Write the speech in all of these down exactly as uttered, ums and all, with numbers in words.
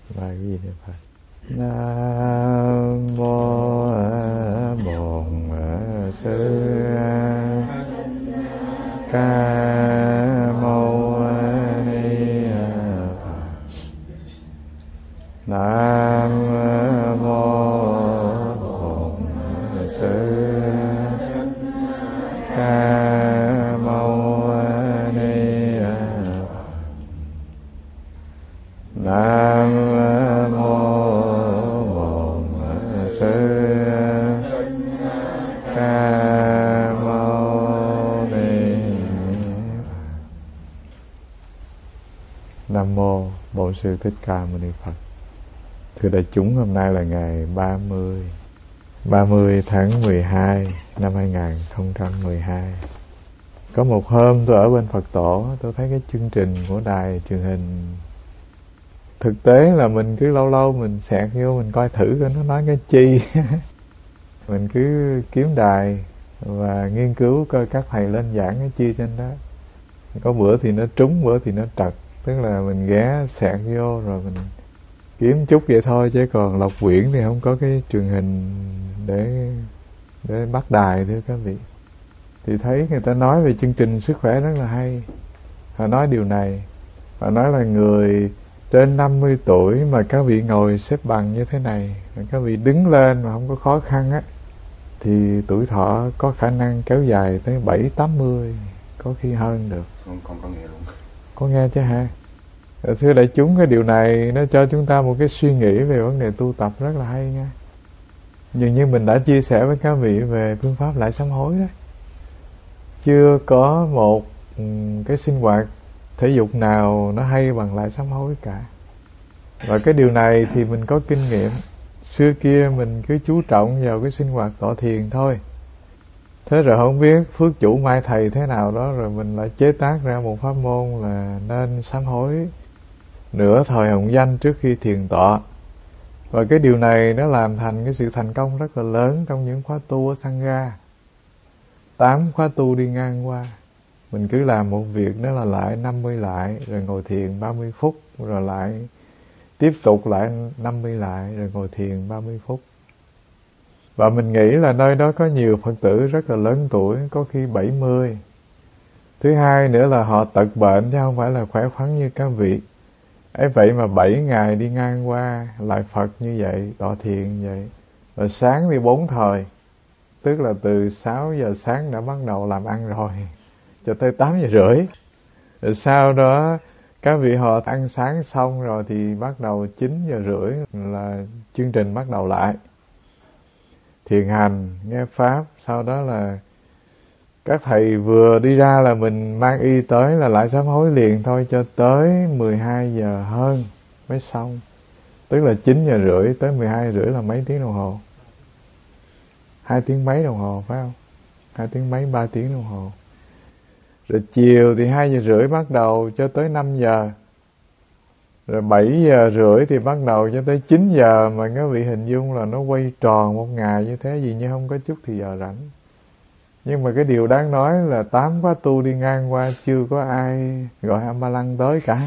Bài cái gì nữa Phật? Nam mô Bổn Sư Ca Mâu Ni Phật. Nam mô Bổn Sư Ca Mâu Ni Phật. Nam Nam mô Bổn Sư Thích Ca Mâu Ni Phật. Thưa đại chúng, hôm nay là ngày ba mươi ba mươi tháng mười hai năm hai nghìn không trăm mười hai. Có một hôm tôi ở bên Phật tổ, tôi thấy cái chương trình của đài truyền hình. Thực tế là mình cứ lâu lâu mình xẹt vô mình coi thử coi nó nói cái chi. Mình cứ kiếm đài và nghiên cứu coi các thầy lên giảng cái chi trên đó. Có bữa thì nó trúng, bữa thì nó trật. Tức là mình ghé xẹt vô rồi mình kiếm chút vậy thôi, chứ còn Lộc Quyển thì không có cái truyền hình để để bắt đài, thưa các vị. Thì thấy người ta nói về chương trình sức khỏe rất là hay. Họ nói điều này, họ nói là người trên năm mươi tuổi mà các vị ngồi xếp bằng như thế này, mà các vị đứng lên mà không có khó khăn á, thì tuổi thọ có khả năng kéo dài tới bảy tám mươi, có khi hơn được. Không, không có nghe luôn. Có nghe chứ hả? Thưa đại chúng, cái điều này nó cho chúng ta một cái suy nghĩ về vấn đề tu tập rất là hay nha. Dường như mình đã chia sẻ với các vị về phương pháp lại sám hối đó. Chưa có một cái sinh hoạt thể dục nào nó hay bằng lại sám hối cả. Và cái điều này thì mình có kinh nghiệm. Xưa kia mình cứ chú trọng vào cái sinh hoạt tọa thiền thôi. Thế rồi không biết phước chủ mai thầy thế nào đó, rồi mình lại chế tác ra một pháp môn là nên sám hối nửa thời hồng danh trước khi thiền tọa. Và cái điều này nó làm thành cái sự thành công rất là lớn trong những khóa tu ở Sangha. Tám khóa tu đi ngang qua, mình cứ làm một việc đó là lại năm mươi lại, rồi ngồi thiền ba mươi phút, rồi lại tiếp tục lại năm mươi lại, rồi ngồi thiền ba mươi phút. Và mình nghĩ là nơi đó có nhiều Phật tử rất là lớn tuổi, có khi bảy mươi. Thứ hai nữa là họ tật bệnh chứ không phải là khỏe khoắn như các vị. Ấy vậy mà bảy ngày đi ngang qua lại Phật như vậy, tọa thiền như vậy. Rồi sáng thì bốn thời, tức là từ sáu giờ sáng đã bắt đầu làm ăn rồi, cho tới tám giờ rưỡi. Rồi sau đó các vị họ ăn sáng xong rồi thì bắt đầu chín giờ rưỡi là chương trình bắt đầu lại. Thiền hành, nghe Pháp, sau đó là các thầy vừa đi ra là mình mang y tới là lại sám hối liền thôi, cho tới mười hai giờ hơn mới xong. Tức là chín giờ rưỡi tới mười hai giờ rưỡi là mấy tiếng đồng hồ? Hai tiếng mấy đồng hồ phải không? Hai tiếng mấy, ba tiếng đồng hồ. Rồi chiều thì hai giờ rưỡi bắt đầu cho tới năm giờ. Rồi bảy giờ rưỡi thì bắt đầu cho tới chín giờ, mà các vị hình dung là nó quay tròn một ngày như thế, gì như không có chút thì giờ rảnh. Nhưng mà cái điều đáng nói là tám khóa tu đi ngang qua chưa có ai gọi A-ma-lăng tới cả.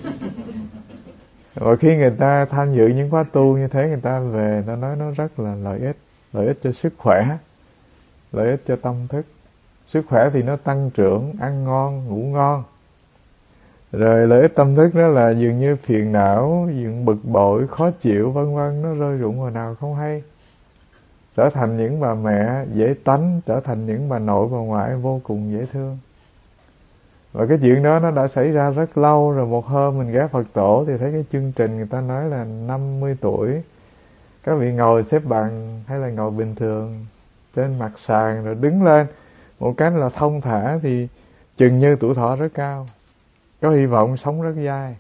Và khi người ta tham dự những khóa tu như thế, người ta về ta nói nó rất là lợi ích. Lợi ích cho sức khỏe, lợi ích cho tâm thức. Sức khỏe thì nó tăng trưởng, ăn ngon, ngủ ngon. Rồi lợi ích tâm thức đó là dường như phiền não, dường bực bội, khó chịu vân vân, nó rơi rụng hồi nào không hay. Trở thành những bà mẹ dễ tánh, trở thành những bà nội bà ngoại vô cùng dễ thương. Và cái chuyện đó nó đã xảy ra rất lâu rồi. Một hôm mình ghé Phật tổ thì thấy cái chương trình người ta nói là năm mươi tuổi các vị ngồi xếp bằng hay là ngồi bình thường trên mặt sàn, rồi đứng lên một cái là thông thả, thì chừng như tuổi thọ rất cao, có hy vọng sống rất dai.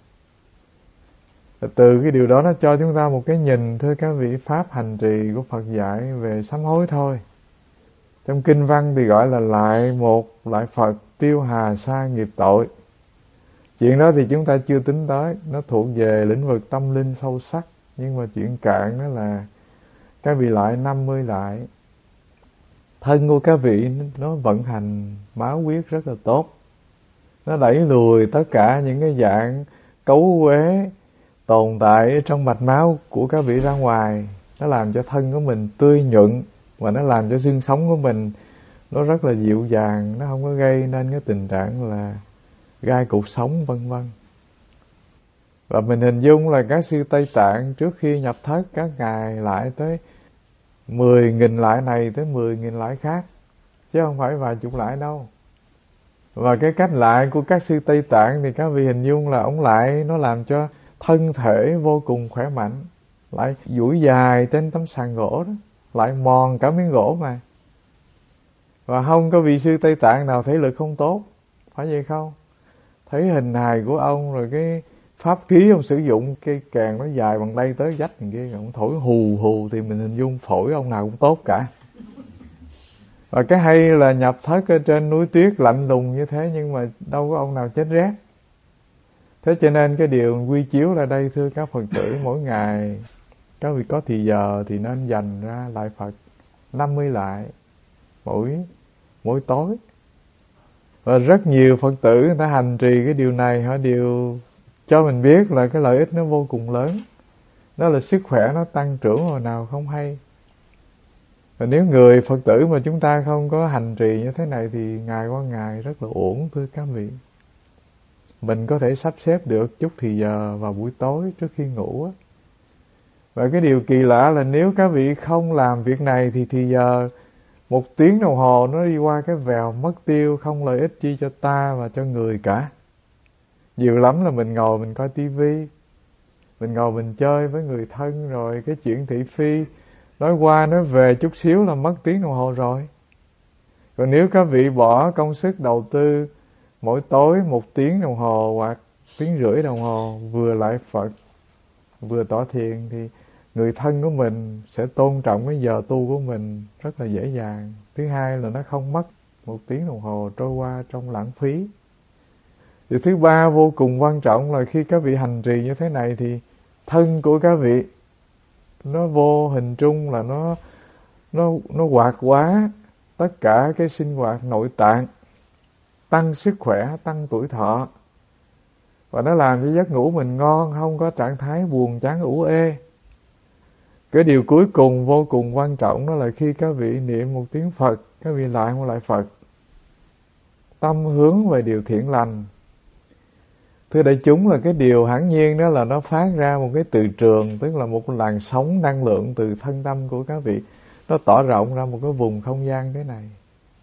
Từ cái điều đó nó cho chúng ta một cái nhìn, thưa các vị, pháp hành trì của Phật dạy về sám hối thôi. Trong kinh văn thì gọi là lại một lại Phật tiêu hà sa nghiệp tội. Chuyện đó thì chúng ta chưa tính tới, nó thuộc về lĩnh vực tâm linh sâu sắc. Nhưng mà chuyện cạn đó là các vị lại năm mươi lại. Thân của các vị nó vận hành máu huyết rất là tốt. Nó đẩy lùi tất cả những cái dạng cấu uế, tồn tại trong mạch máu của các vị ra ngoài. Nó làm cho thân của mình tươi nhuận, và nó làm cho xương sống của mình nó rất là dịu dàng, nó không có gây nên cái tình trạng là gai cột sống vân vân. Và mình hình dung là các sư Tây Tạng trước khi nhập thất, các ngài lại tới mười nghìn lại này tới mười nghìn lại khác, chứ không phải vài chục lại đâu. Và cái cách lại của các sư Tây Tạng thì các vị hình dung là ông lại nó làm cho thân thể vô cùng khỏe mạnh, lại duỗi dài trên tấm sàn gỗ đó, lại mòn cả miếng gỗ mà. Và không có vị sư Tây Tạng nào thể lực không tốt, phải vậy không? Thấy hình hài của ông, rồi cái pháp khí ông sử dụng, cây kèn nó dài bằng đây tới vách thằng kia, ông thổi hù hù thì mình hình dung phổi ông nào cũng tốt cả. Và cái hay là nhập thất ở trên núi tuyết lạnh lùng như thế, nhưng mà đâu có ông nào chết rét. Thế cho nên cái điều quy chiếu là đây, thưa các Phật tử, mỗi ngày các vị có thì giờ thì nên dành ra lại Phật năm mươi lại mỗi mỗi tối. Và rất nhiều Phật tử người ta hành trì cái điều này, họ đều cho mình biết là cái lợi ích nó vô cùng lớn. Đó là sức khỏe nó tăng trưởng hồi nào không hay. Và nếu người Phật tử mà chúng ta không có hành trì như thế này thì ngày qua ngày rất là uổng, thưa các vị. Mình có thể sắp xếp được chút thì giờ vào buổi tối trước khi ngủ á. Và cái điều kỳ lạ là nếu các vị không làm việc này thì thì giờ một tiếng đồng hồ nó đi qua cái vèo mất tiêu, không lợi ích chi cho ta và cho người cả. Nhiều lắm là mình ngồi mình coi tivi, mình ngồi mình chơi với người thân, rồi cái chuyện thị phi nói qua nói về chút xíu là mất tiếng đồng hồ rồi. Còn nếu các vị bỏ công sức đầu tư mỗi tối một tiếng đồng hồ hoặc tiếng rưỡi đồng hồ, vừa lại Phật vừa tọa thiền, thì người thân của mình sẽ tôn trọng cái giờ tu của mình rất là dễ dàng. Thứ hai là nó không mất một tiếng đồng hồ trôi qua trong lãng phí. Điều thứ ba vô cùng quan trọng là khi các vị hành trì như thế này thì thân của các vị nó vô hình trung là nó nó nó hoạt hóa tất cả cái sinh hoạt nội tạng, tăng sức khỏe, tăng tuổi thọ, và nó làm cho giấc ngủ mình ngon, không có trạng thái buồn chán ủ ê. Cái điều cuối cùng vô cùng quan trọng đó là khi các vị niệm một tiếng Phật, các vị lại một lại Phật, tâm hướng về điều thiện lành. Thưa đại chúng, là cái điều hiển nhiên đó là nó phát ra một cái từ trường, tức là một làn sóng năng lượng từ thân tâm của các vị, nó tỏ rộng ra một cái vùng không gian thế này.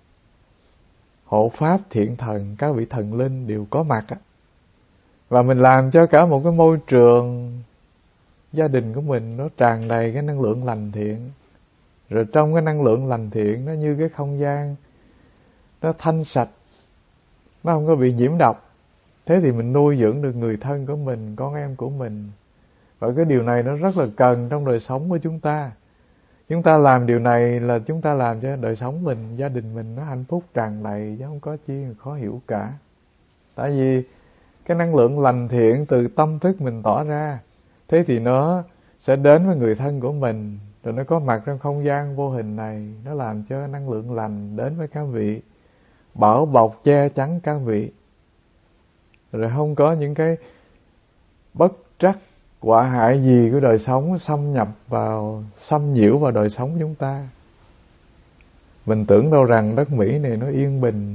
Hộ pháp thiện thần, các vị thần linh đều có mặt á. Và mình làm cho cả một cái môi trường gia đình của mình nó tràn đầy cái năng lượng lành thiện. Rồi trong cái năng lượng lành thiện nó như cái không gian nó thanh sạch, nó không có bị nhiễm độc. Thế thì mình nuôi dưỡng được người thân của mình, con em của mình. Và cái điều này nó rất là cần trong đời sống của chúng ta. Chúng ta làm điều này là chúng ta làm cho đời sống mình, gia đình mình nó hạnh phúc tràn đầy, chứ không có chi khó hiểu cả. Tại vì cái năng lượng lành thiện từ tâm thức mình tỏ ra, thế thì nó sẽ đến với người thân của mình, rồi nó có mặt trong không gian vô hình này, nó làm cho năng lượng lành đến với các vị, bảo bọc che chắn các vị, rồi không có những cái bất trắc họa hại gì của đời sống xâm nhập vào, xâm nhiễu vào đời sống chúng ta. Mình tưởng đâu rằng đất Mỹ này nó yên bình,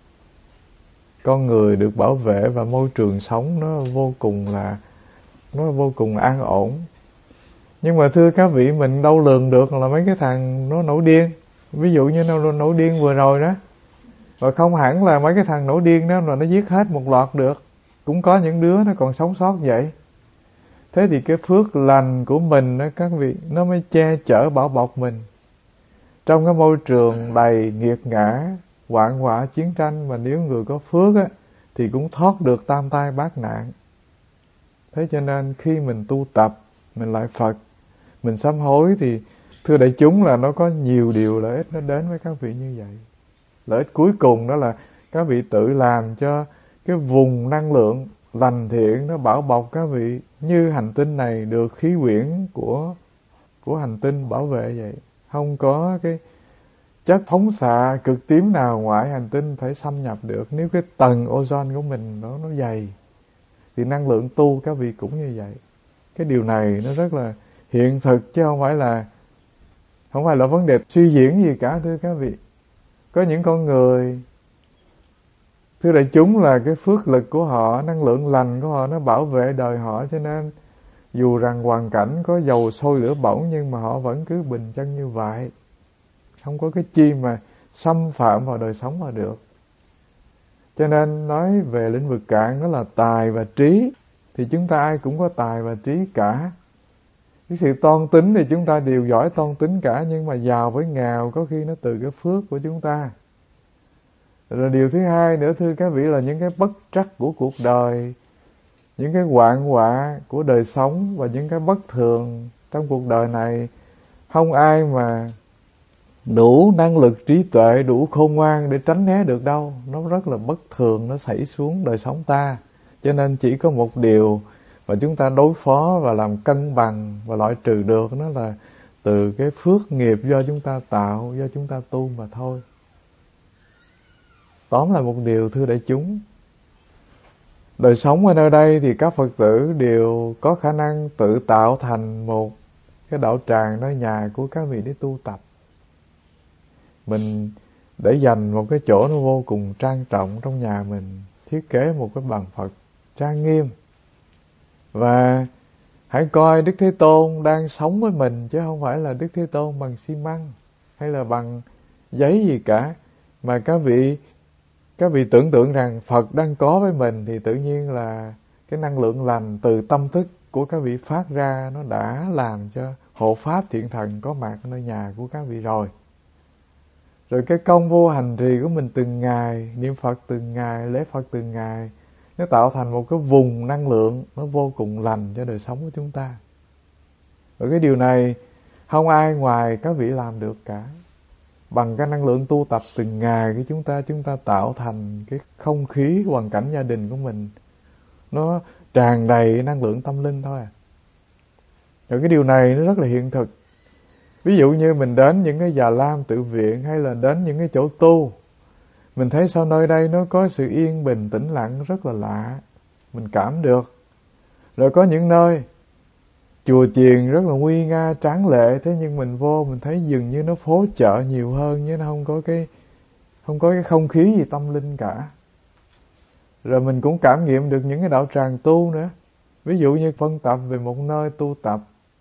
con người được bảo vệ và môi trường sống nó vô cùng là nó vô cùng an ổn. Nhưng mà thưa các vị, mình đâu lường được là mấy cái thằng nó nổi điên. Ví dụ như nó nổi điên vừa rồi đó, và không hẳn là mấy cái thằng nổi điên đó là nó giết hết một loạt được, cũng có những đứa nó còn sống sót vậy. Thế thì cái phước lành của mình đó các vị, nó mới che chở bảo bọc mình trong cái môi trường đầy nghiệt ngã, hoạn họa, chiến tranh. Mà nếu người có phước á thì cũng thoát được tam tai bát nạn. Thế cho nên khi mình tu tập, mình lại Phật, mình sám hối thì thưa đại chúng là nó có nhiều điều lợi ích nó đến với các vị như vậy. Lợi ích cuối cùng đó là các vị tự làm cho cái vùng năng lượng lành thiện nó bảo bọc các vị, như hành tinh này được khí quyển của của hành tinh bảo vệ vậy. Không có cái chất phóng xạ cực tím nào ngoài hành tinh thể xâm nhập được. Nếu cái tầng ozone của mình nó nó dày thì năng lượng tu các vị cũng như vậy. Cái điều này nó rất là hiện thực, chứ không phải là không phải là vấn đề suy diễn gì cả, thưa các vị. Có những con người, thưa đại chúng, là cái phước lực của họ, năng lượng lành của họ nó bảo vệ đời họ, cho nên dù rằng hoàn cảnh có dầu sôi lửa bỏng nhưng mà họ vẫn cứ bình chân như vậy. Không có cái chi mà xâm phạm vào đời sống mà được. Cho nên nói về lĩnh vực cạn đó là tài và trí, thì chúng ta ai cũng có tài và trí cả. Cái sự toan tính thì chúng ta đều giỏi toan tính cả, nhưng mà giàu với nghèo có khi nó từ cái phước của chúng ta. Rồi điều thứ hai nữa, thưa các vị, là những cái bất trắc của cuộc đời, những cái hoạn họa của đời sống và những cái bất thường trong cuộc đời này, không ai mà đủ năng lực trí tuệ, đủ khôn ngoan để tránh né được đâu. Nó rất là bất thường, nó xảy xuống đời sống ta. Cho nên chỉ có một điều mà chúng ta đối phó và làm cân bằng và loại trừ được, đó là từ cái phước nghiệp do chúng ta tạo, do chúng ta tu mà thôi. Tóm lại một điều, thưa đại chúng, đời sống ở nơi đây thì các Phật tử đều có khả năng tự tạo thành một cái đạo tràng nơi nhà của các vị để tu tập. Mình để dành một cái chỗ nó vô cùng trang trọng trong nhà mình, thiết kế một cái bàn Phật trang nghiêm. Và hãy coi Đức Thế Tôn đang sống với mình, chứ không phải là Đức Thế Tôn bằng xi măng hay là bằng giấy gì cả. Mà các vị các vị tưởng tượng rằng Phật đang có với mình, thì tự nhiên là cái năng lượng lành từ tâm thức của các vị phát ra, nó đã làm cho hộ pháp thiện thần có mặt nơi nhà của các vị rồi. Rồi cái công vô hành trì của mình từng ngày, niệm Phật từng ngày, lễ Phật từng ngày, nó tạo thành một cái vùng năng lượng nó vô cùng lành cho đời sống của chúng ta. Và cái điều này không ai ngoài các vị làm được cả. Bằng cái năng lượng tu tập từng ngày của chúng ta, chúng ta tạo thành cái không khí hoàn cảnh gia đình của mình nó tràn đầy năng lượng tâm linh thôi à. Rồi cái điều này nó rất là hiện thực. Ví dụ như mình đến những cái già lam tự viện hay là đến những cái chỗ tu, mình thấy sao nơi đây nó có sự yên bình tĩnh lặng rất là lạ, mình cảm được. Rồi có những nơi chùa chiền rất là nguy nga tráng lệ, thế nhưng mình vô mình thấy dường như nó phố chợ nhiều hơn, chứ nó không có cái không có cái không khí gì tâm linh cả. Rồi mình cũng cảm nghiệm được những cái đạo tràng tu nữa. Ví dụ như phân tập về một nơi tu tập,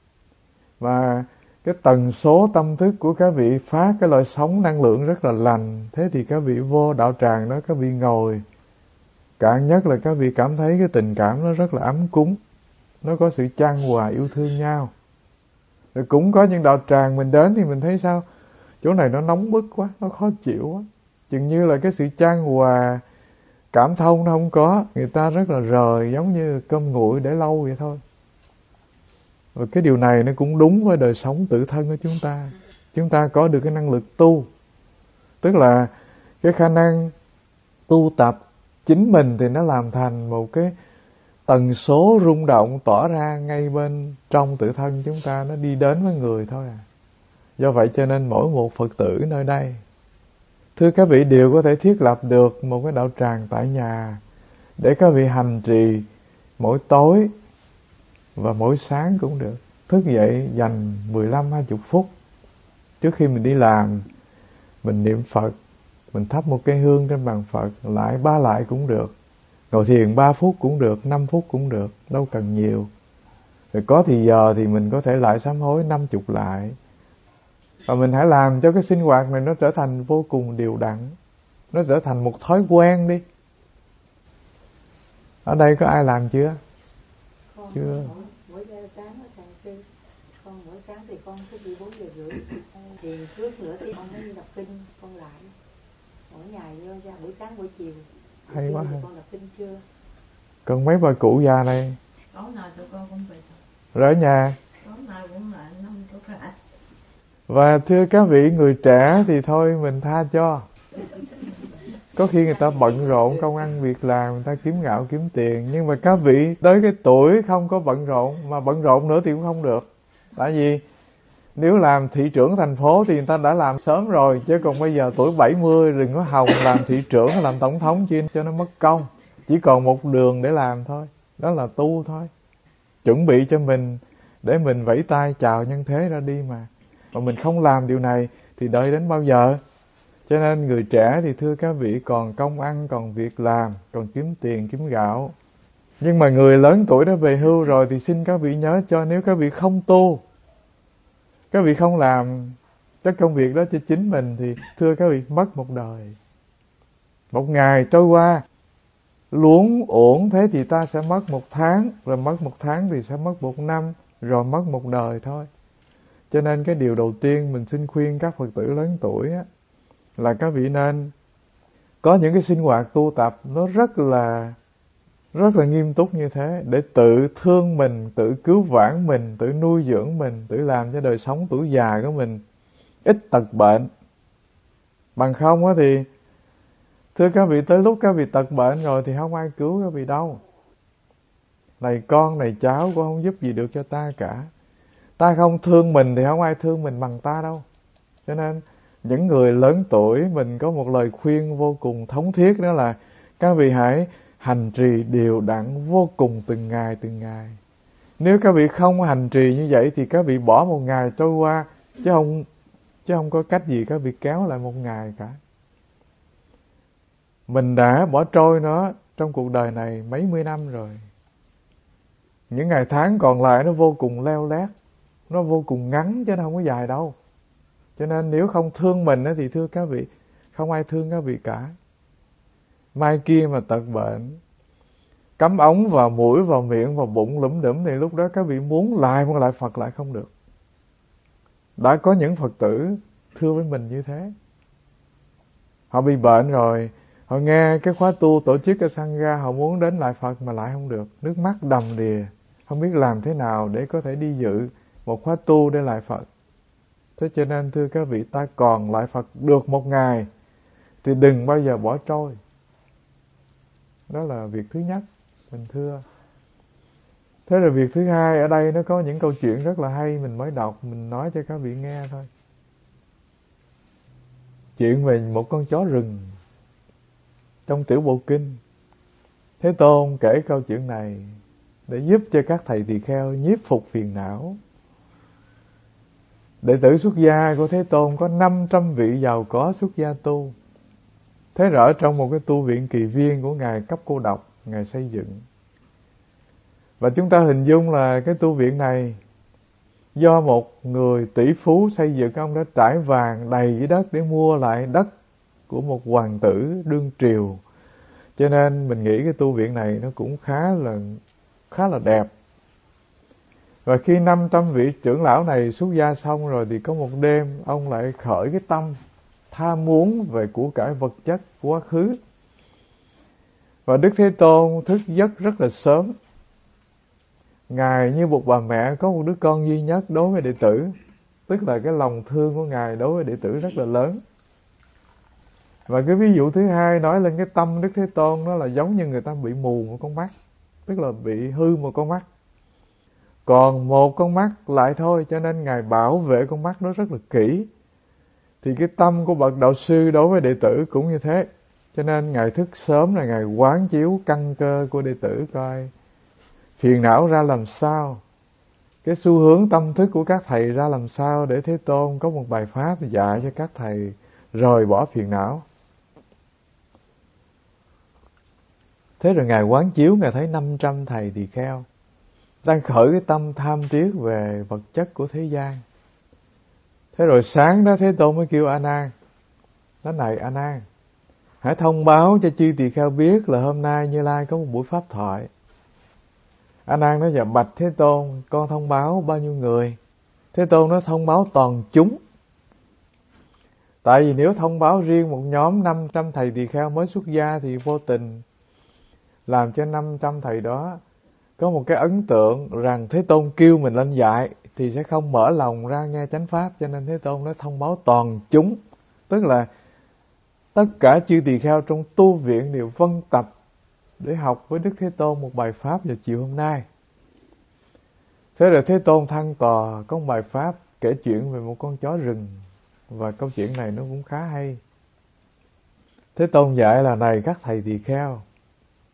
và cái tần số tâm thức của các vị phát cái loại sóng năng lượng rất là lành, thế thì các vị vô đạo tràng đó, các vị ngồi, cạn nhất là các vị cảm thấy cái tình cảm nó rất là ấm cúng, nó có sự chan hòa yêu thương nhau. Rồi cũng có những đạo tràng mình đến thì mình thấy sao, chỗ này nó nóng bức quá, nó khó chịu quá, chừng như là cái sự chan hòa cảm thông nó không có, người ta rất là rời, giống như cơm nguội để lâu vậy thôi. Và cái điều này nó cũng đúng với đời sống tự thân của chúng ta. Chúng ta có được cái năng lực tu, tức là cái khả năng tu tập chính mình thì nó làm thành một cái tần số rung động tỏa ra ngay bên trong tự thân chúng ta, nó đi đến với người thôi à. Do vậy cho nên mỗi một Phật tử nơi đây, thưa các vị, đều có thể thiết lập được một cái đạo tràng tại nhà để các vị hành trì mỗi tối và mỗi sáng cũng được. Thức dậy dành mười lăm hai mươi phút trước khi mình đi làm, mình niệm Phật, mình thắp một cái hương trên bàn Phật, lại ba lại cũng được, ngồi thiền ba phút cũng được, năm phút cũng được, đâu cần nhiều. Rồi có thì giờ thì mình có thể lại sám hối năm chục lại. Và mình hãy làm cho cái sinh hoạt này nó trở thành vô cùng đều đặn, nó trở thành một thói quen đi. Ở đây có ai làm chưa? Con chưa? Mỗi, mỗi sáng ở sàng sư, con mỗi sáng thì con thức đi bốn giờ rưỡi, thì trước nữa thì con mới đi đọc kinh, con lại. Mỗi ngày ra buổi sáng buổi chiều. Buổi Hay chiều quá thì ha. con đọc kinh chưa? Còn mấy bà cụ già này? Tối nào tụi con cũng về. Rồi ở nhà? Tối nào cũng là năm chút rưỡi. Và thưa các vị người trẻ thì thôi mình tha cho. Có khi người ta bận rộn công ăn việc làm, người ta kiếm gạo kiếm tiền. Nhưng mà các vị tới cái tuổi không có bận rộn, mà bận rộn nữa thì cũng không được. Tại vì nếu làm thị trưởng thành phố thì người ta đã làm sớm rồi, chứ còn bây giờ tuổi bảy mươi đừng có hòng làm thị trưởng hay làm tổng thống chi cho nó mất công. Chỉ còn một đường để làm thôi, đó là tu thôi. chuẩn bị cho mình để mình vẫy tay chào nhân thế ra đi mà. Mà mình không làm điều này thì đợi đến bao giờ? Cho nên người trẻ thì thưa các vị còn công ăn, còn việc làm, còn kiếm tiền, kiếm gạo. Nhưng mà người lớn tuổi đã về hưu rồi thì xin các vị nhớ cho, nếu các vị không tu, các vị không làm các công việc đó cho chính mình thì thưa các vị mất một đời. Một ngày trôi qua luống uổng thế thì ta sẽ mất một tháng, rồi mất một tháng thì sẽ mất một năm, rồi mất một đời thôi. Cho nên cái điều đầu tiên mình xin khuyên các Phật tử lớn tuổi á, là các vị nên có những cái sinh hoạt tu tập nó rất là rất là nghiêm túc như thế, để tự thương mình, tự cứu vãn mình, tự nuôi dưỡng mình, tự làm cho đời sống tuổi già của mình ít tật bệnh. Bằng không á thì thưa các vị, tới lúc các vị tật bệnh rồi thì không ai cứu các vị đâu. Này con, này cháu cũng không giúp gì được cho ta cả. Ta không thương mình thì không ai thương mình bằng ta đâu. Cho nên những người lớn tuổi, mình có một lời khuyên vô cùng thống thiết, đó là các vị hãy hành trì đều đặn vô cùng từng ngày từng ngày. Nếu các vị không hành trì như vậy thì các vị bỏ một ngày trôi qua, chứ không chứ không có cách gì các vị kéo lại một ngày cả. Mình đã bỏ trôi nó trong cuộc đời này mấy mươi năm rồi. Những ngày tháng còn lại nó vô cùng leo lét, nó vô cùng ngắn chứ nó không có dài đâu. Cho nên nếu không thương mình thì thưa các vị, không ai thương các vị cả. Mai kia mà tật bệnh, cắm ống vào mũi, vào miệng, vào bụng lủm đủm thì lúc đó các vị muốn lại muốn lại Phật lại không được. Đã có những Phật tử thưa với mình như thế. Họ bị bệnh rồi, họ nghe cái khóa tu tổ chức ở Sangha, họ muốn đến lại Phật mà lại không được. Nước mắt đầm đìa, không biết làm thế nào để có thể đi dự một khóa tu để lại Phật. Thế cho nên thưa các vị, ta còn lại Phật được một ngày thì đừng bao giờ bỏ trôi. Đó là việc thứ nhất mình thưa. Thế rồi việc thứ hai, ở đây nó có những câu chuyện rất là hay, mình mới đọc, mình nói cho các vị nghe thôi. Chuyện về một con chó rừng trong Tiểu Bộ Kinh. Thế Tôn kể câu chuyện này để giúp cho các thầy tỳ kheo nhiếp phục phiền não. Đệ tử xuất gia của Thế Tôn có năm trăm vị giàu có xuất gia tu. Thế rồi ở trong một cái tu viện Kỳ Viên của Ngài Cấp Cô Độc, Ngài xây dựng. Và chúng ta hình dung là cái tu viện này do một người tỷ phú xây dựng, ông đã trải vàng đầy dưới đất để mua lại đất của một hoàng tử đương triều. Cho nên mình nghĩ cái tu viện này nó cũng khá là khá là đẹp. Và khi năm trăm vị trưởng lão này xuất gia xong rồi thì có một đêm ông lại khởi cái tâm tham muốn về của cải vật chất của quá khứ. Và Đức Thế Tôn thức giấc rất là sớm. Ngài như một bà mẹ có một đứa con duy nhất đối với đệ tử, tức là cái lòng thương của Ngài đối với đệ tử rất là lớn. Và cái ví dụ thứ hai nói lên cái tâm Đức Thế Tôn, đó là giống như người ta bị mù một con mắt, tức là bị hư một con mắt, còn một con mắt lại thôi, cho nên Ngài bảo vệ con mắt đó rất là kỹ. Thì cái tâm của bậc đạo sư đối với đệ tử cũng như thế. Cho nên Ngài thức sớm là Ngài quán chiếu căn cơ của đệ tử, coi phiền não ra làm sao, cái xu hướng tâm thức của các thầy ra làm sao, để Thế Tôn có một bài pháp dạy cho các thầy rời bỏ phiền não. Thế rồi Ngài quán chiếu, Ngài thấy năm trăm thầy tỳ kheo đang khởi cái tâm tham tiếc về vật chất của thế gian. Thế rồi sáng đó Thế Tôn mới kêu A Nan, nói này A Nan, hãy thông báo cho chư tỳ kheo biết là hôm nay Như Lai có một buổi pháp thoại. A Nan nói, dạ bạch Thế Tôn, con thông báo bao nhiêu người? Thế Tôn nói thông báo toàn chúng. Tại vì nếu thông báo riêng một nhóm năm trăm thầy tỳ kheo mới xuất gia thì vô tình làm cho năm trăm thầy đó có một cái ấn tượng rằng Thế Tôn kêu mình lên dạy thì sẽ không mở lòng ra nghe chánh pháp. Cho nên Thế Tôn nói thông báo toàn chúng, tức là tất cả chư tỳ kheo trong tu viện đều vân tập để học với Đức Thế Tôn một bài pháp vào chiều hôm nay. Thế rồi Thế Tôn thăng tòa có một bài pháp kể chuyện về một con chó rừng. Và câu chuyện này nó cũng khá hay. Thế Tôn dạy là này các thầy tỳ kheo,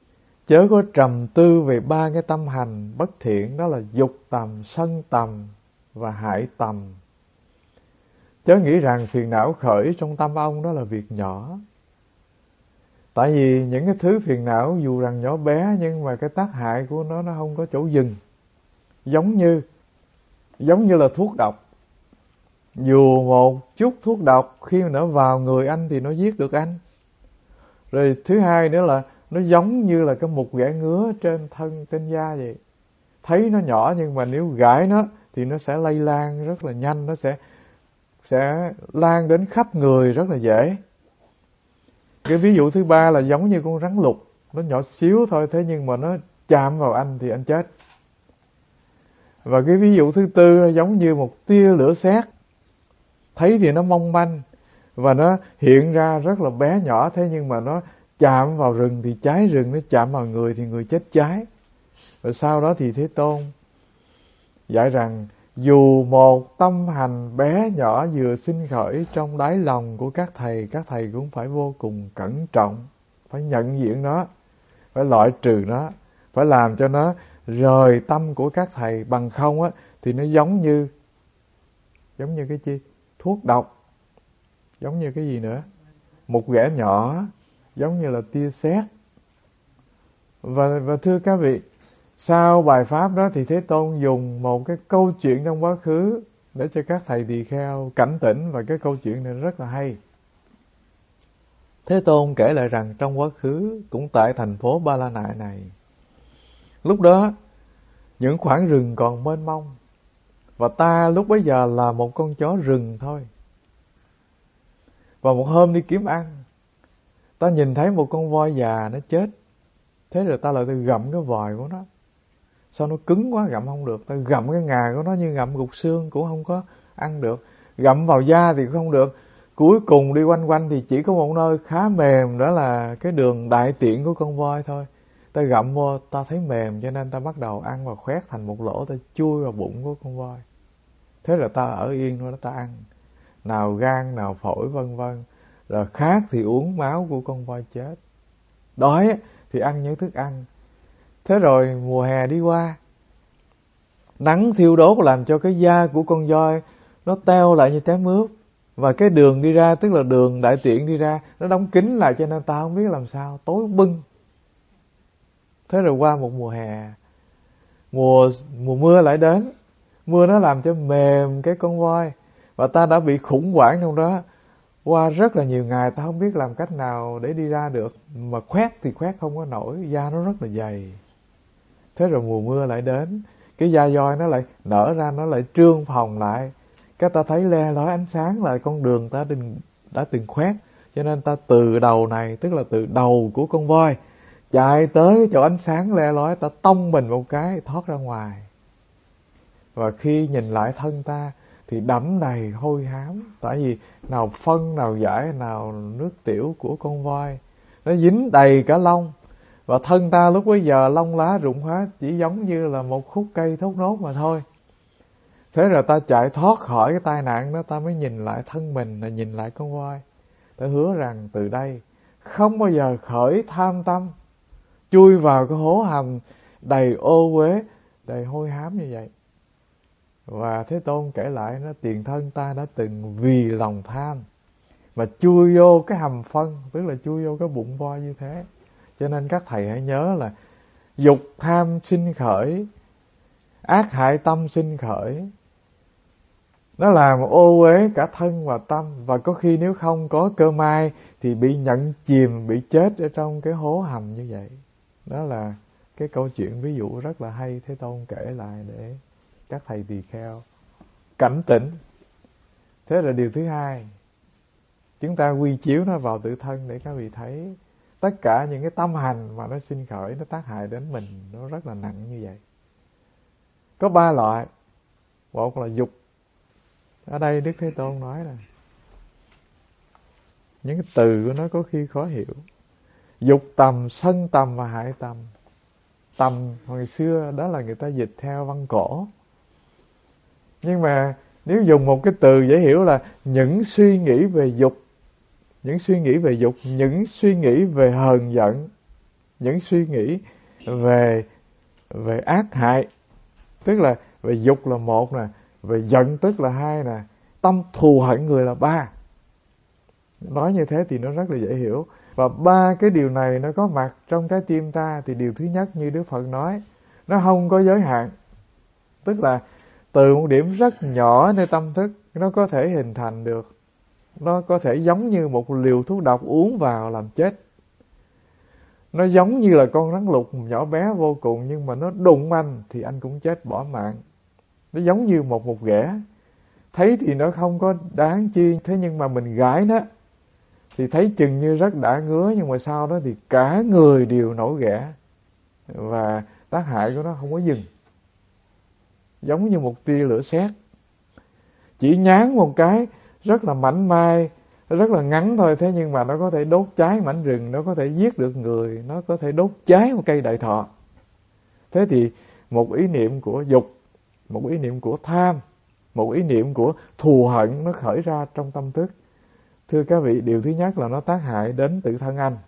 chớ có trầm tư về ba cái tâm hành bất thiện, đó là dục tầm, sân tầm và hại tầm. Chớ nghĩ rằng phiền não khởi trong tâm ông đó là việc nhỏ. Tại vì những cái thứ phiền não dù rằng nhỏ bé, nhưng mà cái tác hại của nó nó không có chỗ dừng. Giống như giống như là thuốc độc. Dù một chút thuốc độc khi mà nó vào người anh thì nó giết được anh. Rồi thứ hai nữa là nó giống như là cái mụn ghẻ ngứa trên thân, trên da vậy. Thấy nó nhỏ nhưng mà nếu gãi nó thì nó sẽ lây lan rất là nhanh, nó sẽ sẽ lan đến khắp người rất là dễ. Cái ví dụ thứ ba là giống như con rắn lục, nó nhỏ xíu thôi, thế nhưng mà nó chạm vào anh thì anh chết. Và cái ví dụ thứ tư giống như một tia lửa sét, thấy thì nó mong manh và nó hiện ra rất là bé nhỏ, thế nhưng mà nó chạm vào rừng thì cháy rừng, nó chạm vào người thì người chết cháy. Rồi sau đó thì Thế Tôn dạy rằng dù một tâm hành bé nhỏ vừa sinh khởi trong đáy lòng của các thầy, các thầy cũng phải vô cùng cẩn trọng, phải nhận diện nó, phải loại trừ nó, phải làm cho nó rời tâm của các thầy. Bằng không á thì nó giống như giống như cái chi? Thuốc độc. Giống như cái gì nữa? Một ghẻ nhỏ, giống như là tia sét. Và, và thưa các vị, sau bài pháp đó thì Thế Tôn dùng một cái câu chuyện trong quá khứ để cho các thầy tỳ kheo cảnh tỉnh, và cái câu chuyện này rất là hay. Thế Tôn kể lại rằng trong quá khứ, cũng tại thành phố Ba La Nại này, lúc đó những khoảng rừng còn mênh mông, và ta lúc bấy giờ là một con chó rừng thôi. Và một hôm đi kiếm ăn, ta nhìn thấy một con voi già nó chết. Thế rồi ta lại ta gặm cái vòi của nó. Sao nó cứng quá gặm không được. Ta gặm cái ngà của nó như gặm gục xương cũng không có ăn được. Gặm vào da thì không được. Cuối cùng đi quanh quanh thì chỉ có một nơi khá mềm, đó là cái đường đại tiện của con voi thôi. Ta gặm vô, ta thấy mềm, cho nên ta bắt đầu ăn và khoét thành một lỗ, ta chui vào bụng của con voi. Thế rồi ta ở yên thôi đó, ta ăn. Nào gan, nào phổi vân vân. Rồi khát thì uống máu của con voi chết. Đói thì ăn những thức ăn. Thế rồi mùa hè đi qua, nắng thiêu đốt làm cho cái da của con voi nó teo lại như trái mướp. Và cái đường đi ra, tức là đường đại tiện đi ra, nó đóng kín lại, cho nên ta không biết làm sao, tối bưng. Thế rồi qua một mùa hè, Mùa mùa mưa lại đến. Mưa nó làm cho mềm cái con voi, và ta đã bị khủng hoảng trong đó. Qua rất là nhiều ngày ta không biết làm cách nào để đi ra được. Mà khoét thì khoét không có nổi, da nó rất là dày. Thế rồi mùa mưa lại đến, cái da voi nó lại nở ra, nó lại trương phồng lại. Cái ta thấy le lói ánh sáng là con đường ta đừng, đã từng khoét. Cho nên ta từ đầu này, tức là từ đầu của con voi, chạy tới chỗ ánh sáng le lói, ta tông mình một cái thoát ra ngoài. Và khi nhìn lại thân ta thì đẫm đầy hôi hám. Tại vì nào phân, nào dãi, nào nước tiểu của con voi, nó dính đầy cả lông. Và thân ta lúc bấy giờ lông lá rụng hết, chỉ giống như là một khúc cây thốt nốt mà thôi. Thế rồi ta chạy thoát khỏi cái tai nạn đó, ta mới nhìn lại thân mình, là nhìn lại con voi. Ta hứa rằng từ đây không bao giờ khởi tham tâm, chui vào cái hố hầm đầy ô uế, đầy hôi hám như vậy. Và Thế Tôn kể lại, nó tiền thân ta đã từng vì lòng tham mà chui vô cái hầm phân, tức là chui vô cái bụng voi như thế. Cho nên các thầy hãy nhớ là dục tham sinh khởi, ác hại tâm sinh khởi, nó làm ô uế cả thân và tâm. Và có khi nếu không có cơ may thì bị nhận chìm, bị chết ở trong cái hố hầm như vậy. Đó là cái câu chuyện ví dụ rất là hay Thế Tôn kể lại để các thầy tỳ kheo cảnh tỉnh. Thế là điều thứ hai, chúng ta quy chiếu nó vào tự thân để các vị thấy tất cả những cái tâm hành mà nó sinh khởi, nó tác hại đến mình, nó rất là nặng như vậy. Có ba loại. Một là dục. Ở đây Đức Thế Tôn nói là những cái từ của nó có khi khó hiểu. Dục tầm, sân tầm và hại tầm. Tầm hồi xưa đó là người ta dịch theo văn cổ. Nhưng mà nếu dùng một cái từ dễ hiểu là những suy nghĩ về dục, những suy nghĩ về dục, những suy nghĩ về hờn giận, những suy nghĩ về về ác hại, tức là về dục là một nè, về giận tức là hai nè, tâm thù hận người là ba. Nói như thế thì nó rất là dễ hiểu. Và ba cái điều này nó có mặt trong trái tim ta thì điều thứ nhất như Đức Phật nói, nó không có giới hạn. Tức là từ một điểm rất nhỏ nơi tâm thức, nó có thể hình thành được. Nó có thể giống như một liều thuốc độc uống vào làm chết. Nó giống như là con rắn lục nhỏ bé vô cùng, nhưng mà nó đụng anh thì anh cũng chết bỏ mạng. Nó giống như một một ghẻ. Thấy thì nó không có đáng chi, thế nhưng mà mình gãi nó thì thấy chừng như rất đã ngứa, nhưng mà sau đó thì cả người đều nổi ghẻ. Và tác hại của nó không có dừng. Giống như một tia lửa sét. Chỉ nhán một cái rất là mảnh mai, rất là ngắn thôi, thế nhưng mà nó có thể đốt cháy mảnh rừng, nó có thể giết được người, nó có thể đốt cháy một cây đại thọ. Thế thì một ý niệm của dục, một ý niệm của tham, một ý niệm của thù hận nó khởi ra trong tâm thức. Thưa các vị, điều thứ nhất là nó tác hại đến tự thân anh.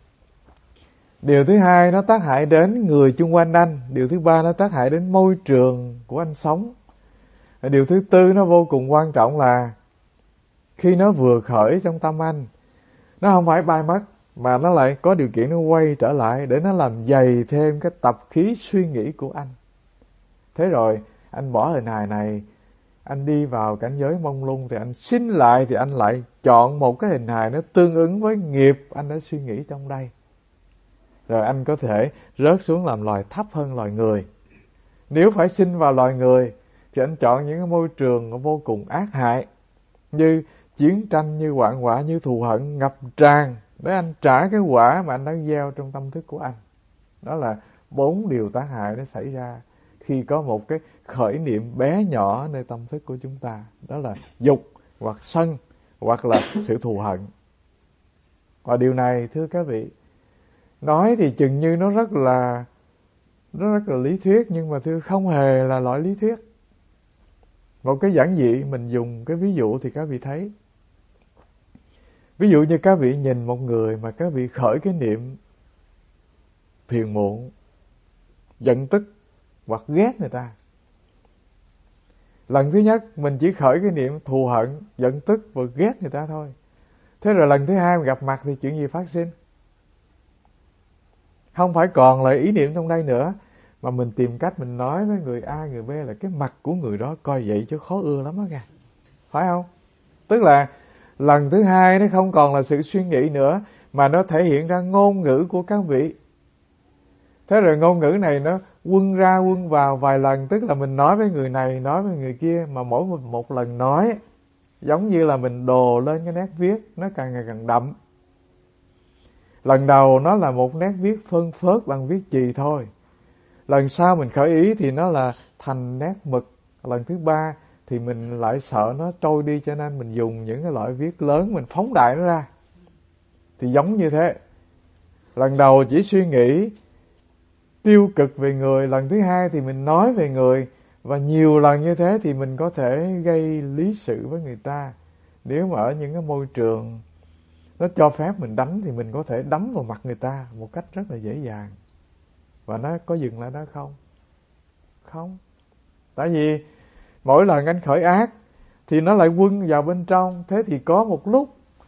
Điều thứ hai, nó tác hại đến người chung quanh anh. Điều thứ ba, nó tác hại đến môi trường của anh sống. Điều thứ tư, nó vô cùng quan trọng là khi nó vừa khởi trong tâm anh, nó không phải bay mất, mà nó lại có điều kiện nó quay trở lại để nó làm dày thêm cái tập khí suy nghĩ của anh. Thế rồi, anh bỏ hình hài này, anh đi vào cảnh giới mông lung thì anh xin lại, thì anh lại chọn một cái hình hài nó tương ứng với nghiệp anh đã suy nghĩ trong đây. Rồi anh có thể rớt xuống làm loài thấp hơn loài người. Nếu phải sinh vào loài người thì anh chọn những cái môi trường vô cùng ác hại, như chiến tranh, như hoạn họa, như thù hận ngập tràn, để anh trả cái quả mà anh đã gieo trong tâm thức của anh. Đó là bốn điều tác hại nó xảy ra khi có một cái khởi niệm bé nhỏ nơi tâm thức của chúng ta. Đó là dục hoặc sân hoặc là sự thù hận. Và điều này thưa các vị, nói thì chừng như nó rất là nó rất là lý thuyết, nhưng mà thưa không hề là loại lý thuyết. Một cái giản dị mình dùng cái ví dụ thì các vị thấy. Ví dụ như các vị nhìn một người mà các vị khởi cái niệm phiền muộn, giận tức hoặc ghét người ta. Lần thứ nhất mình chỉ khởi cái niệm thù hận, giận tức và ghét người ta thôi. Thế rồi lần thứ hai mình gặp mặt thì chuyện gì phát sinh? Không phải còn lại ý niệm trong đây nữa, mà mình tìm cách mình nói với người A, người B là cái mặt của người đó coi vậy chứ khó ưa lắm đó kìa. Phải không? Tức là lần thứ hai nó không còn là sự suy nghĩ nữa, mà nó thể hiện ra ngôn ngữ của các vị. Thế rồi ngôn ngữ này nó quân ra quân vào vài lần, tức là mình nói với người này, nói với người kia, mà mỗi một, một lần nói giống như là mình đồ lên cái nét viết, nó càng ngày càng đậm. Lần đầu nó là một nét viết phân phớt bằng viết chì thôi. Lần sau mình khởi ý thì nó là thành nét mực. Lần thứ ba thì mình lại sợ nó trôi đi, cho nên mình dùng những cái loại viết lớn, mình phóng đại nó ra. Thì giống như thế. Lần đầu chỉ suy nghĩ tiêu cực về người, lần thứ hai thì mình nói về người, và nhiều lần như thế thì mình có thể gây lý sự với người ta. Nếu mà ở những cái môi trường nó cho phép mình đánh thì mình có thể đấm vào mặt người ta một cách rất là dễ dàng. Và nó có dừng lại đó không? Không. Tại vì mỗi lần anh khởi ác thì nó lại quân vào bên trong. Thế thì có một lúc,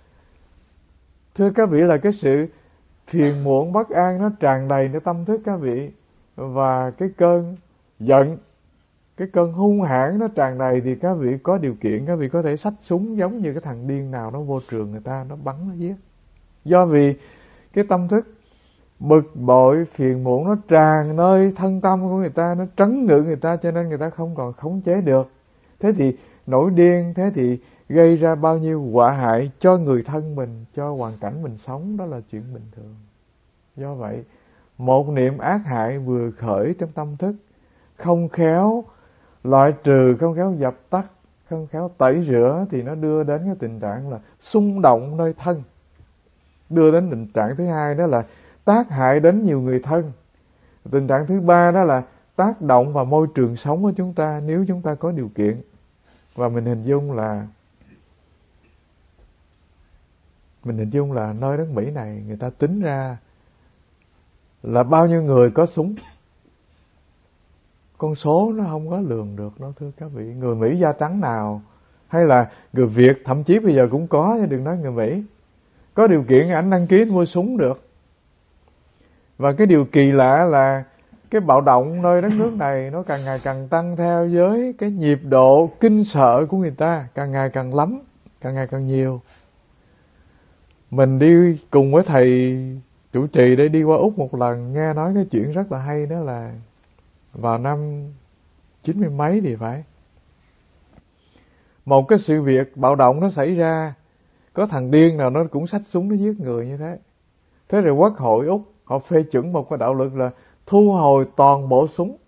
thưa các vị, là cái sự phiền muộn bất an nó tràn đầy nơi tâm thức các vị. Và cái cơn giận, cái cơn hung hãn nó tràn đầy, thì các vị có điều kiện, các vị có thể xách súng giống như cái thằng điên nào nó vô trường người ta, nó bắn nó giết. Do vì cái tâm thức bực bội, phiền muộn nó tràn nơi thân tâm của người ta, nó trấn ngự người ta, cho nên người ta không còn khống chế được. Thế thì nổi điên, thế thì gây ra bao nhiêu họa hại cho người thân mình, cho hoàn cảnh mình sống, đó là chuyện bình thường. Do vậy, một niệm ác hại vừa khởi trong tâm thức, không khéo loại trừ, không khéo dập tắt, không khéo tẩy rửa, thì nó đưa đến cái tình trạng là xung động nơi thân. Đưa đến tình trạng thứ hai đó là tác hại đến nhiều người thân. Tình trạng thứ ba đó là tác động vào môi trường sống của chúng ta, nếu chúng ta có điều kiện. Và mình hình dung là Mình hình dung là nơi đất Mỹ này người ta tính ra là bao nhiêu người có súng. Con số nó không có lường được đâu thưa các vị. Người Mỹ da trắng nào, hay là người Việt, thậm chí bây giờ cũng có, chứ đừng nói người Mỹ, có điều kiện ảnh đăng ký mua súng được. Và cái điều kỳ lạ là cái bạo động nơi đất nước này nó càng ngày càng tăng theo với cái nhịp độ kinh sợ của người ta, càng ngày càng lắm, càng ngày càng nhiều. Mình đi cùng với thầy chủ trì để đi qua Úc một lần, nghe nói cái chuyện rất là hay, đó là vào năm chín mươi mấy thì phải, một cái sự việc bạo động nó xảy ra, có thằng điên nào nó cũng xách súng nó giết người như thế. Thế rồi Quốc hội Úc họ phê chuẩn một cái đạo luật là thu hồi toàn bộ súng.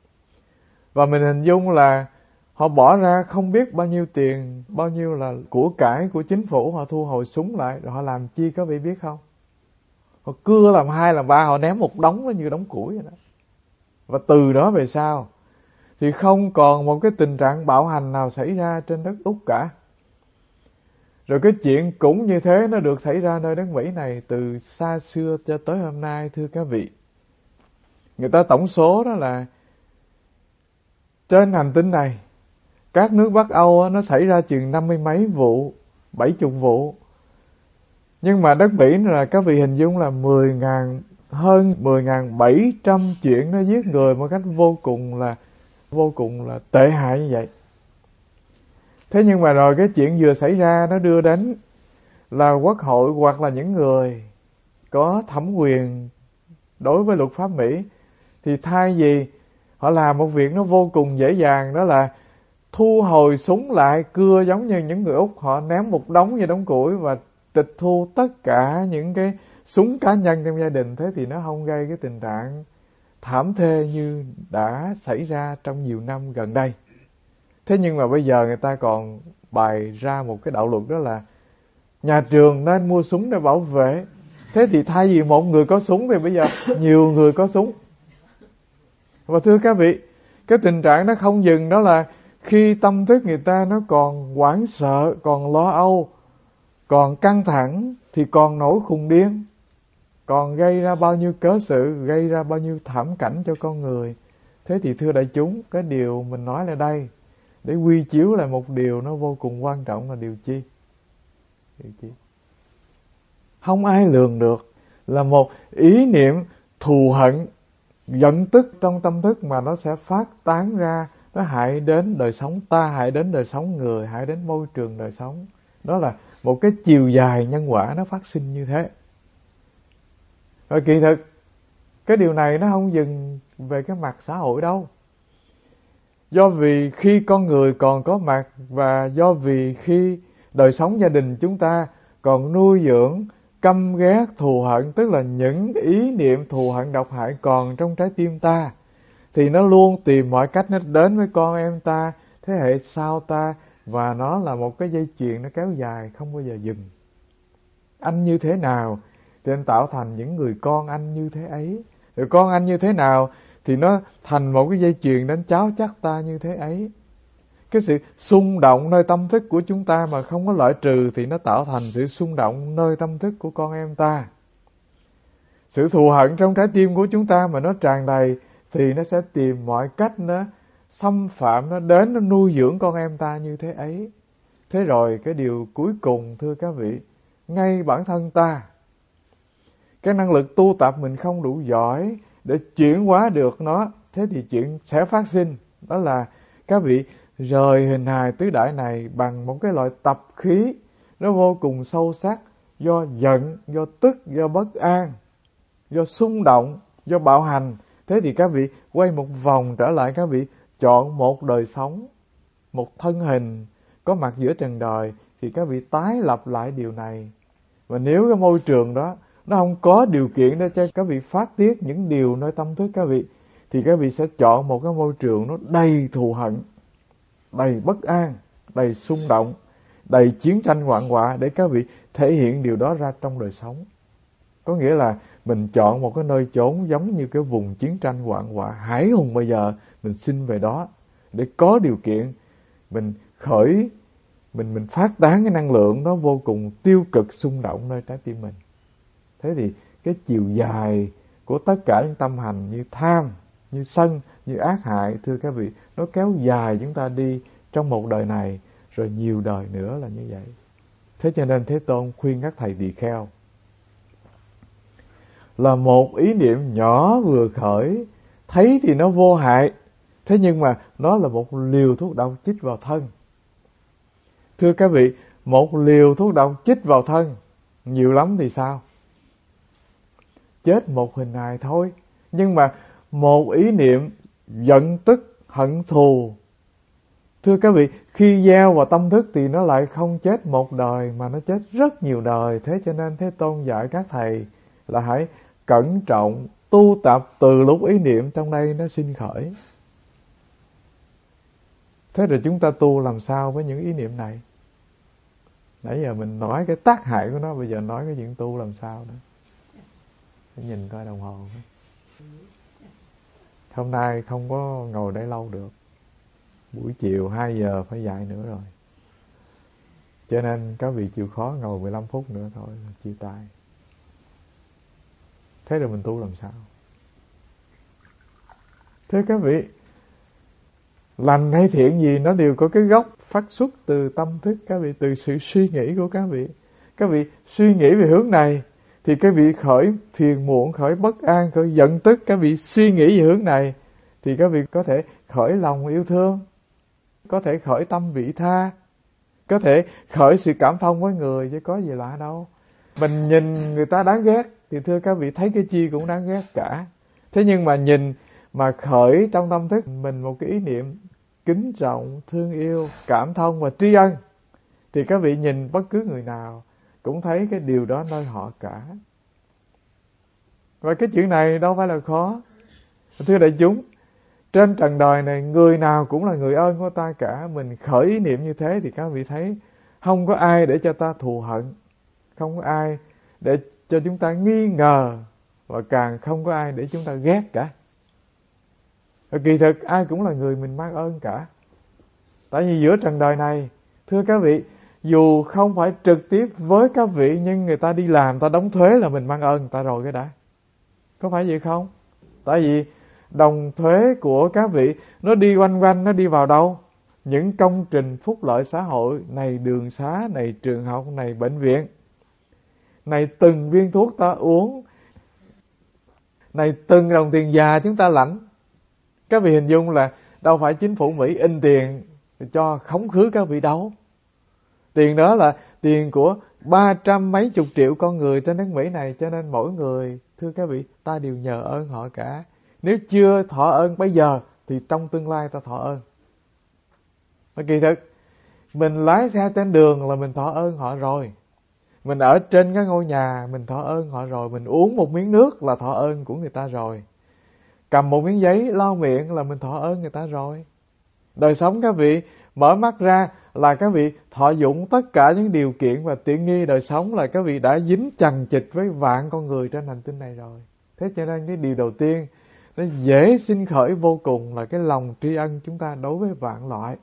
Và mình hình dung là họ bỏ ra không biết bao nhiêu tiền, bao nhiêu là của cải của chính phủ, họ thu hồi súng lại, rồi họ làm chi các vị biết không? Họ cưa làm hai làm ba, họ ném một đống nó như đống củi vậy đó. Và từ đó về sau thì không còn một cái tình trạng bạo hành nào xảy ra trên đất Úc cả. Rồi cái chuyện cũng như thế nó được xảy ra nơi đất Mỹ này từ xa xưa cho tới hôm nay thưa các vị. Người ta tổng số đó là trên hành tinh này, các nước Bắc Âu nó xảy ra chừng năm mươi mấy vụ, bảy chục vụ. Nhưng mà đất Mỹ là các vị hình dung là mười ngàn, hơn mười ngàn bảy trăm chuyện nó giết người một cách vô cùng là vô cùng là tệ hại như vậy. Thế nhưng mà rồi cái chuyện vừa xảy ra nó đưa đến là Quốc hội hoặc là những người có thẩm quyền đối với luật pháp Mỹ, thì thay vì họ làm một việc nó vô cùng dễ dàng, đó là thu hồi súng lại, cưa giống như những người Úc, họ ném một đống như đống củi và tịch thu tất cả những cái súng cá nhân trong gia đình. Thế thì nó không gây cái tình trạng thảm thê như đã xảy ra trong nhiều năm gần đây. Thế nhưng mà bây giờ người ta còn bày ra một cái đạo luật, đó là nhà trường nên mua súng để bảo vệ. Thế thì thay vì một người có súng thì bây giờ nhiều người có súng. Và thưa các vị, cái tình trạng nó không dừng, đó là khi tâm thức người ta nó còn hoảng sợ, còn lo âu, còn căng thẳng, thì còn nổi khùng điên, còn gây ra bao nhiêu cớ sự, gây ra bao nhiêu thảm cảnh cho con người. Thế thì thưa đại chúng, cái điều mình nói là đây để quy chiếu lại một điều nó vô cùng quan trọng là điều chi? Điều chi? Không ai lường được là một ý niệm thù hận, giận tức trong tâm thức mà nó sẽ phát tán ra, nó hại đến đời sống ta, hại đến đời sống người, hại đến môi trường đời sống. Đó là một cái chiều dài nhân quả nó phát sinh như thế. Và kỳ thực cái điều này nó không dừng về cái mặt xã hội đâu. Do vì khi con người còn có mặt, và do vì khi đời sống gia đình chúng ta còn nuôi dưỡng căm ghét thù hận, tức là những ý niệm thù hận độc hại còn trong trái tim ta, thì nó luôn tìm mọi cách nó đến với con em ta, thế hệ sau ta, và nó là một cái dây chuyền nó kéo dài không bao giờ dừng. Anh như thế nào thì anh tạo thành những người con anh như thế ấy, rồi con anh như thế nào thì nó thành một cái dây chuyền đến cháu chắc ta như thế ấy. Cái sự xung động nơi tâm thức của chúng ta mà không có loại trừ thì nó tạo thành sự xung động nơi tâm thức của con em ta. Sự thù hận trong trái tim của chúng ta mà nó tràn đầy thì nó sẽ tìm mọi cách nó xâm phạm, nó đến, nó nuôi dưỡng con em ta như thế ấy. Thế rồi cái điều cuối cùng thưa các vị, ngay bản thân ta, cái năng lực tu tập mình không đủ giỏi để chuyển hóa được nó, thế thì chuyện sẽ phát sinh. Đó là các vị rời hình hài tứ đại này bằng một cái loại tập khí nó vô cùng sâu sắc, do giận, do tức, do bất an, do xung động, do bạo hành. Thế thì các vị quay một vòng trở lại, các vị chọn một đời sống, một thân hình có mặt giữa trần đời, thì các vị tái lập lại điều này. Và nếu cái môi trường đó nó không có điều kiện để cho các vị phát tiết những điều nơi tâm thức các vị, thì các vị sẽ chọn một cái môi trường nó đầy thù hận, đầy bất an, đầy xung động, đầy chiến tranh hoạn họa, để các vị thể hiện điều đó ra trong đời sống. Có nghĩa là mình chọn một cái nơi chốn giống như cái vùng chiến tranh hoạn họa hãi hùng bây giờ, mình xin về đó để có điều kiện mình khởi, mình mình phát tán cái năng lượng nó vô cùng tiêu cực xung động nơi trái tim mình. Thế thì cái chiều dài của tất cả những tâm hành như tham, như sân, như ác hại, thưa các vị, nó kéo dài chúng ta đi trong một đời này, rồi nhiều đời nữa là như vậy. Thế cho nên Thế Tôn khuyên các thầy tỳ kheo là một ý niệm nhỏ vừa khởi, thấy thì nó vô hại, thế nhưng mà nó là một liều thuốc độc chích vào thân. Thưa các vị, một liều thuốc độc chích vào thân, nhiều lắm thì sao? Chết một hình hài thôi. Nhưng mà một ý niệm giận tức, hận thù, thưa các vị, khi gieo vào tâm thức thì nó lại không chết một đời mà nó chết rất nhiều đời. Thế cho nên Thế Tôn dạy các thầy là hãy cẩn trọng tu tập từ lúc ý niệm trong đây nó sinh khởi. Thế rồi chúng ta tu làm sao với những ý niệm này? Nãy giờ mình nói cái tác hại của nó, bây giờ nói cái chuyện tu làm sao nữa. Để nhìn coi đồng hồ. Hôm nay không có ngồi đây lâu được. Buổi chiều hai giờ phải dạy nữa rồi. Cho nên các vị chịu khó ngồi mười lăm phút nữa thôi là chia tay. Thế rồi mình tu làm sao? Thế các vị, lành hay thiện gì nó đều có cái gốc phát xuất từ tâm thức các vị, từ sự suy nghĩ của các vị. Các vị suy nghĩ về hướng này thì các vị khởi phiền muộn, khởi bất an, khởi giận tức. Các vị suy nghĩ về hướng này thì các vị có thể khởi lòng yêu thương, có thể khởi tâm vị tha, có thể khởi sự cảm thông với người, chứ có gì lạ đâu. Mình nhìn người ta đáng ghét thì thưa các vị, thấy cái chi cũng đáng ghét cả. Thế nhưng mà nhìn mà khởi trong tâm thức mình một cái ý niệm kính trọng, thương yêu, cảm thông và tri ân thì các vị nhìn bất cứ người nào cũng thấy cái điều đó nơi họ cả. Và cái chuyện này đâu phải là khó. Thưa đại chúng, trên trần đời này người nào cũng là người ơn của ta cả. Mình khởi ý niệm như thế thì các vị thấy không có ai để cho ta thù hận, không có ai để cho chúng ta nghi ngờ, và càng không có ai để chúng ta ghét cả. Và kỳ thực ai cũng là người mình mang ơn cả. Tại vì giữa trần đời này, thưa các vị, dù không phải trực tiếp với các vị, nhưng người ta đi làm, ta đóng thuế là mình mang ơn người ta rồi cái đã. Có phải vậy không? Tại vì đồng thuế của các vị nó đi quanh quanh, nó đi vào đâu? Những công trình phúc lợi xã hội, này đường xá, này trường học, này bệnh viện, này từng viên thuốc ta uống, này từng đồng tiền già chúng ta lãnh. Các vị hình dung là đâu phải chính phủ Mỹ in tiền cho khống khứ các vị đâu. Tiền đó là tiền của ba trăm mấy chục triệu con người trên đất Mỹ này. Cho nên mỗi người, thưa các vị, ta đều nhờ ơn họ cả. Nếu chưa thọ ơn bây giờ thì trong tương lai ta thọ ơn. Mà kỳ thực mình lái xe trên đường là mình thọ ơn họ rồi. Mình ở trên cái ngôi nhà mình thọ ơn họ rồi. Mình uống một miếng nước là thọ ơn của người ta rồi. Cầm một miếng giấy lau miệng là mình thọ ơn người ta rồi. Đời sống các vị mở mắt ra là các vị thọ dụng tất cả những điều kiện và tiện nghi đời sống, là các vị đã dính chằng chịt với vạn con người trên hành tinh này rồi. Thế cho nên cái điều đầu tiên nó dễ sinh khởi vô cùng là cái lòng tri ân chúng ta đối với vạn loại.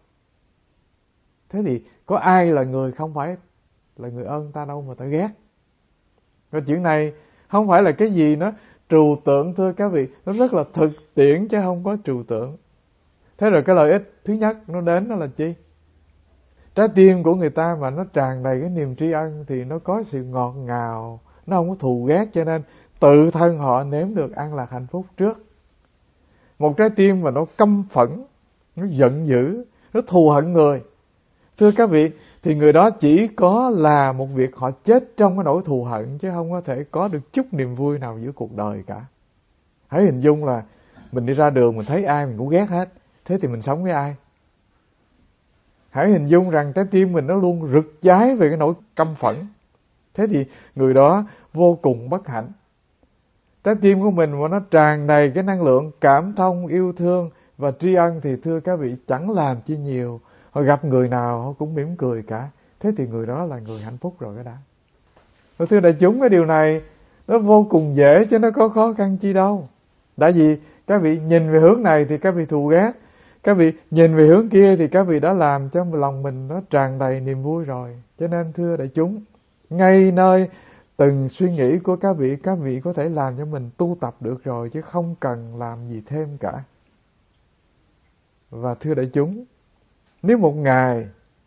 Thế thì có ai là người không phải là người ơn ta đâu mà ta ghét. Và chuyện này không phải là cái gì nó trừu tượng, thưa các vị, nó rất là thực tiễn chứ không có trừu tượng. Thế rồi cái lợi ích thứ nhất nó đến đó là chi? Trái tim của người ta mà nó tràn đầy cái niềm tri ân thì nó có sự ngọt ngào, nó không có thù ghét, cho nên tự thân họ nếm được an lạc hạnh phúc trước. Một trái tim mà nó căm phẫn, nó giận dữ, nó thù hận người, thưa các vị, thì người đó chỉ có là một việc họ chết trong cái nỗi thù hận, chứ không có thể có được chút niềm vui nào giữa cuộc đời cả. Hãy hình dung là mình đi ra đường mình thấy ai mình cũng ghét hết. Thế thì mình sống với ai? Hãy hình dung rằng trái tim mình nó luôn rực cháy về cái nỗi căm phẫn. Thế thì người đó vô cùng bất hạnh. Trái tim của mình mà nó tràn đầy cái năng lượng cảm thông, yêu thương và tri ân thì thưa các vị chẳng làm chi nhiều. Họ gặp người nào họ cũng mỉm cười cả. Thế thì người đó là người hạnh phúc rồi cái đã. Và thưa đại chúng, cái điều này nó vô cùng dễ chứ nó có khó khăn chi đâu. Tại vì các vị nhìn về hướng này thì các vị thù ghét, các vị nhìn về hướng kia thì các vị đã làm cho lòng mình nó tràn đầy niềm vui rồi. Cho nên thưa đại chúng, ngay nơi từng suy nghĩ của các vị, các vị có thể làm cho mình tu tập được rồi, chứ không cần làm gì thêm cả. Và thưa đại chúng, nếu một ngày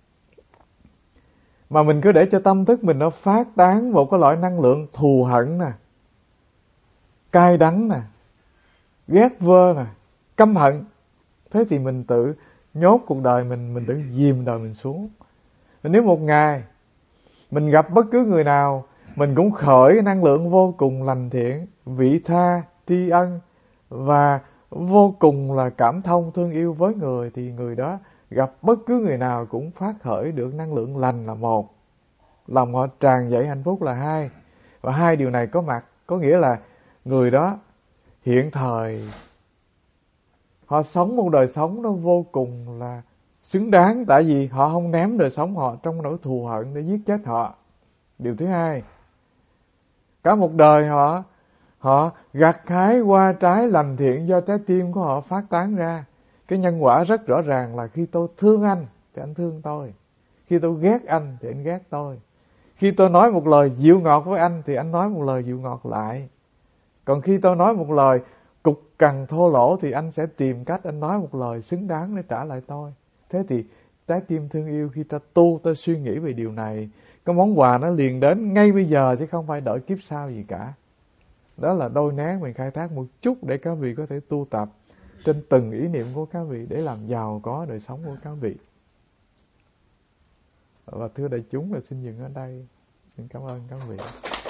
mà mình cứ để cho tâm thức mình nó phát tán một cái loại năng lượng thù hận nè, cay đắng nè, ghét vơ nè, căm hận, thế thì mình tự nhốt cuộc đời mình, mình tự dìm đời mình xuống. Và nếu một ngày mình gặp bất cứ người nào, mình cũng khởi năng lượng vô cùng lành thiện, vị tha, tri ân và vô cùng là cảm thông thương yêu với người, thì người đó gặp bất cứ người nào cũng phát khởi được năng lượng lành là một, lòng họ tràn dậy hạnh phúc là hai. Và hai điều này có mặt, có nghĩa là người đó hiện thời họ sống một đời sống nó vô cùng là xứng đáng, tại vì họ không ném đời sống họ trong nỗi thù hận để giết chết họ. Điều thứ hai, cả một đời họ họ gặt hái hoa trái lành thiện do trái tim của họ phát tán ra. Cái nhân quả rất rõ ràng là khi tôi thương anh thì anh thương tôi, khi tôi ghét anh thì anh ghét tôi, khi tôi nói một lời dịu ngọt với anh thì anh nói một lời dịu ngọt lại, còn khi tôi nói một lời cục cằn thô lỗ thì anh sẽ tìm cách anh nói một lời xứng đáng để trả lại tôi. Thế thì trái tim thương yêu, khi ta tu, ta suy nghĩ về điều này, cái món quà nó liền đến ngay bây giờ, chứ không phải đợi kiếp sau gì cả. Đó là đôi nén mình khai thác một chút để các vị có thể tu tập trên từng ý niệm của các vị, để làm giàu có đời sống của các vị. Và thưa đại chúng, là xin dừng ở đây. Xin cảm ơn các vị.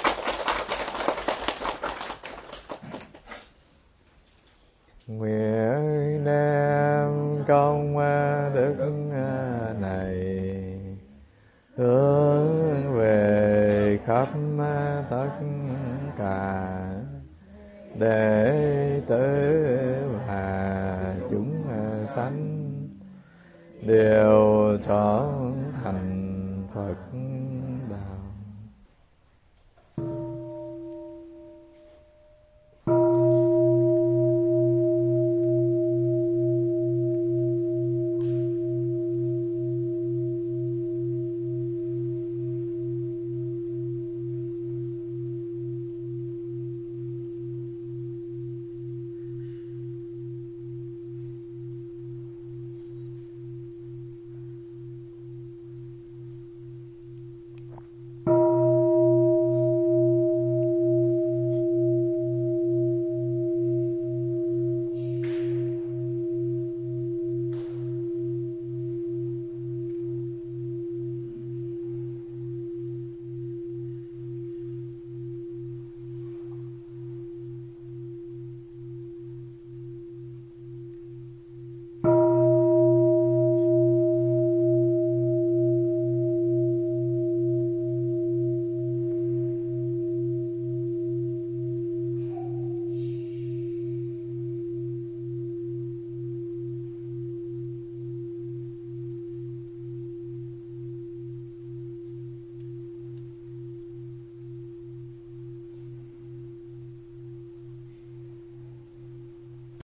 Nguyện đem công đức này hướng về khắp tất cả đệ tử và chúng sanh đều trọn